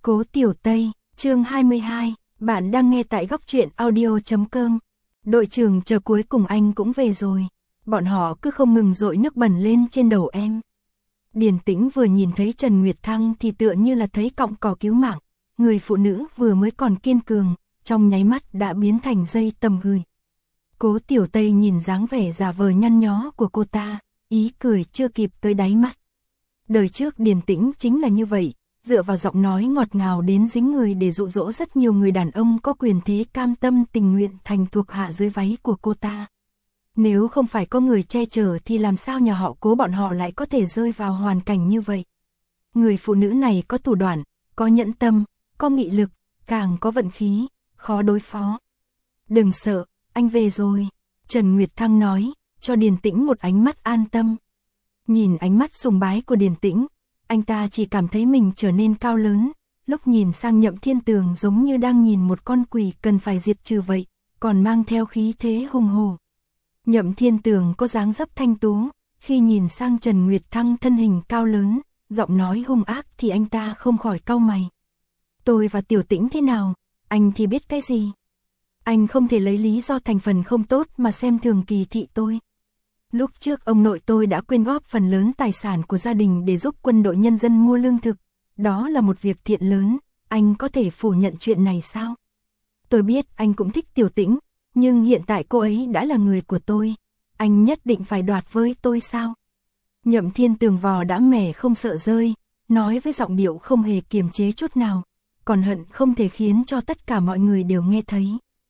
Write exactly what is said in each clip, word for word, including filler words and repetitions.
Cố Tiểu Tây, chương hai mươi hai, bạn đang nghe tại góc truyện audio chấm com. Đội trưởng chờ cuối cùng anh cũng về rồi. Bọn họ cứ không ngừng dội nước bẩn lên trên đầu em. Điền Tĩnh vừa nhìn thấy Trần Nguyệt Thăng thì tựa như là thấy cọng cỏ cứu mạng. Người phụ nữ vừa mới còn kiên cường, trong nháy mắt đã biến thành dây tầm gửi. Cố Tiểu Tây nhìn dáng vẻ giả vờ nhăn nhó của cô ta, ý cười chưa kịp tới đáy mắt. Đời trước Điền Tĩnh chính là như vậy, dựa vào giọng nói ngọt ngào đến dính người để dụ dỗ rất nhiều người đàn ông có quyền thế cam tâm tình nguyện thành thuộc hạ dưới váy của cô ta. Nếu không phải có người che chở thì làm sao nhà họ Cố bọn họ lại có thể rơi vào hoàn cảnh như vậy. Người phụ nữ này có thủ đoạn, có nhẫn tâm, có nghị lực, càng có vận khí, khó đối phó. Đừng sợ, anh về rồi, Trần Nguyệt Thăng nói, cho Điền Tĩnh một ánh mắt an tâm. Nhìn ánh mắt sùng bái của Điền Tĩnh, anh ta chỉ cảm thấy mình trở nên cao lớn, lúc nhìn sang Nhậm Thiên Tường giống như đang nhìn một con quỷ cần phải diệt trừ vậy, còn mang theo khí thế hùng hổ. Nhậm Thiên Tường có dáng dấp thanh tú, khi nhìn sang Trần Nguyệt Thăng thân hình cao lớn, giọng nói hung ác thì anh ta không khỏi cau mày. Tôi và Tiểu Tĩnh thế nào, anh thì biết cái gì? Anh không thể lấy lý do thành phần không tốt mà xem thường kỳ thị tôi. Lúc trước ông nội tôi đã quyên góp phần lớn tài sản của gia đình để giúp quân đội nhân dân mua lương thực. Đó là một việc thiện lớn, anh có thể phủ nhận chuyện này sao? Tôi biết anh cũng thích Tiểu Tĩnh, nhưng hiện tại cô ấy đã là người của tôi. Anh nhất định phải đoạt với tôi sao? Nhậm Thiên Tường vò đã mẻ không sợ rơi, nói với giọng điệu không hề kiềm chế chút nào, còn hận không thể khiến cho tất cả mọi người đều nghe thấy.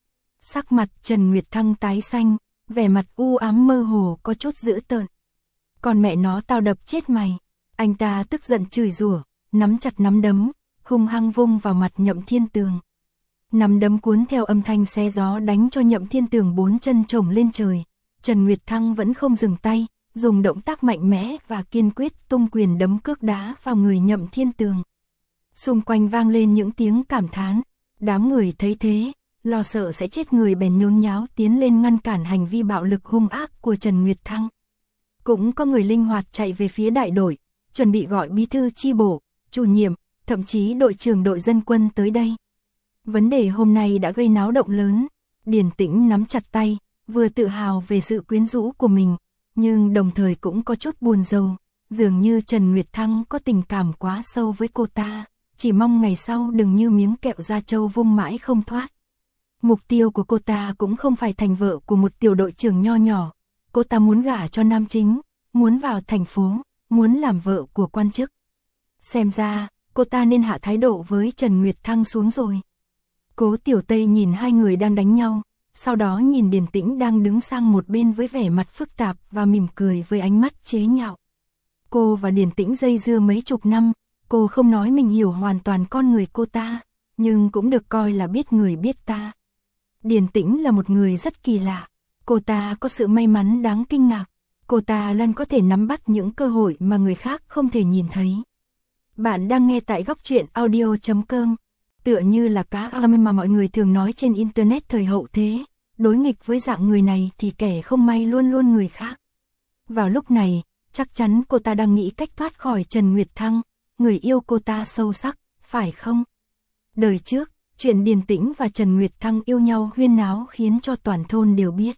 Sắc mặt Trần Nguyệt Thăng tái xanh, vẻ mặt u ám mơ hồ có chút dữ tợn. Còn mẹ nó tao đập chết mày. Anh ta tức giận chửi rủa, nắm chặt nắm đấm, hung hăng vung vào mặt Nhậm Thiên Tường. Nắm đấm cuốn theo âm thanh xé gió đánh cho Nhậm Thiên Tường bốn chân chổng lên trời. Trần Nguyệt Thăng vẫn không dừng tay, dùng động tác mạnh mẽ và kiên quyết tung quyền đấm cước đá vào người Nhậm Thiên Tường. Xung quanh vang lên những tiếng cảm thán, đám người thấy thế, lo sợ sẽ chết người bèn nhốn nháo tiến lên ngăn cản hành vi bạo lực hung ác của Trần Nguyệt Thăng. Cũng có người linh hoạt chạy về phía đại đội, chuẩn bị gọi bí thư chi bộ, chủ nhiệm, thậm chí đội trưởng đội dân quân tới đây. Vấn đề hôm nay đã gây náo động lớn, Điền Tĩnh nắm chặt tay, vừa tự hào về sự quyến rũ của mình, nhưng đồng thời cũng có chút buồn rầu, dường như Trần Nguyệt Thăng có tình cảm quá sâu với cô ta, chỉ mong ngày sau đừng như miếng kẹo da trâu vung mãi không thoát. Mục tiêu của cô ta cũng không phải thành vợ của một tiểu đội trưởng nho nhỏ, cô ta muốn gả cho nam chính, muốn vào thành phố, muốn làm vợ của quan chức. Xem ra, cô ta nên hạ thái độ với Trần Nguyệt Thăng xuống rồi. Cố Tiểu Tây nhìn hai người đang đánh nhau, sau đó nhìn Điền Tĩnh đang đứng sang một bên với vẻ mặt phức tạp và mỉm cười với ánh mắt chế nhạo. Cô và Điền Tĩnh dây dưa mấy chục năm, cô không nói mình hiểu hoàn toàn con người cô ta, nhưng cũng được coi là biết người biết ta. Điền Tĩnh là một người rất kỳ lạ, cô ta có sự may mắn đáng kinh ngạc, cô ta luôn có thể nắm bắt những cơ hội mà người khác không thể nhìn thấy. Bạn đang nghe tại góc truyện audio chấm com, tựa như là cá am mà mọi người thường nói trên internet thời hậu thế, đối nghịch với dạng người này thì kẻ không may luôn luôn người khác. Vào lúc này, chắc chắn cô ta đang nghĩ cách thoát khỏi Trần Nguyệt Thăng, người yêu cô ta sâu sắc, phải không? Đời trước, chuyện Điền Tĩnh và Trần Nguyệt Thăng yêu nhau huyên náo khiến cho toàn thôn đều biết.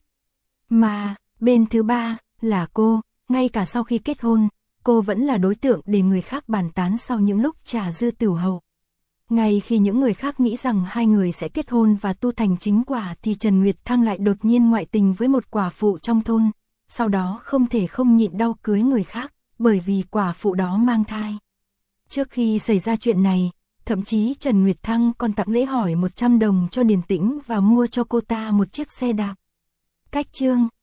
Mà, bên thứ ba, là cô, ngay cả sau khi kết hôn, cô vẫn là đối tượng để người khác bàn tán sau những lúc trà dư tửu hậu. Ngay khi những người khác nghĩ rằng hai người sẽ kết hôn và tu thành chính quả thì Trần Nguyệt Thăng lại đột nhiên ngoại tình với một quả phụ trong thôn, sau đó không thể không nhịn đau cưới người khác, bởi vì quả phụ đó mang thai. Trước khi xảy ra chuyện này, thậm chí Trần Nguyệt Thăng còn tặng lễ hỏi một trăm đồng cho Điền Tĩnh và mua cho cô ta một chiếc xe đạp. Cách chương,